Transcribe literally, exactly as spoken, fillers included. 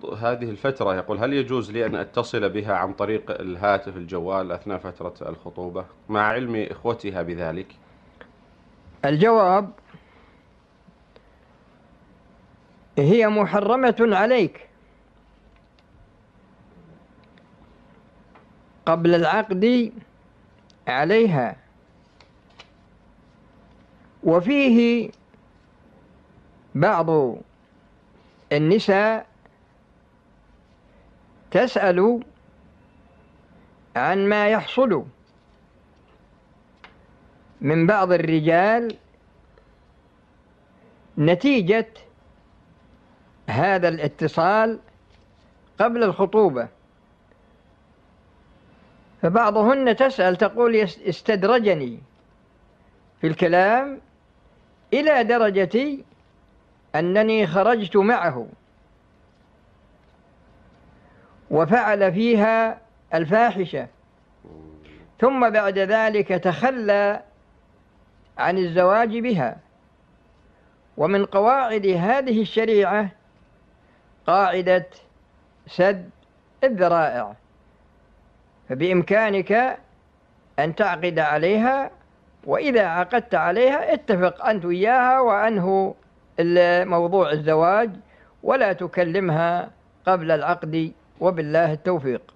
هذه الفترة يقول هل يجوز لي أن أتصل بها عن طريق الهاتف الجوال أثناء فترة الخطوبة مع علم إخوتها بذلك؟ الجواب: هي محرمة عليك قبل العقد عليها. وفيه بعض النساء تسأل عن ما يحصل من بعض الرجال نتيجة هذا الاتصال قبل الخطوبة. فبعضهن تسأل تقول: استدرجني في الكلام إلى درجة أنني خرجت معه وفعل فيها الفاحشة، ثم بعد ذلك تخلى عن الزواج بها. ومن قواعد هذه الشريعة قاعدة سد الذرائع، فبإمكانك أن تعقد عليها، وإذا عقدت عليها اتفق أنت وياها وأنه موضوع الزواج، ولا تكلمها قبل العقد، وبالله التوفيق.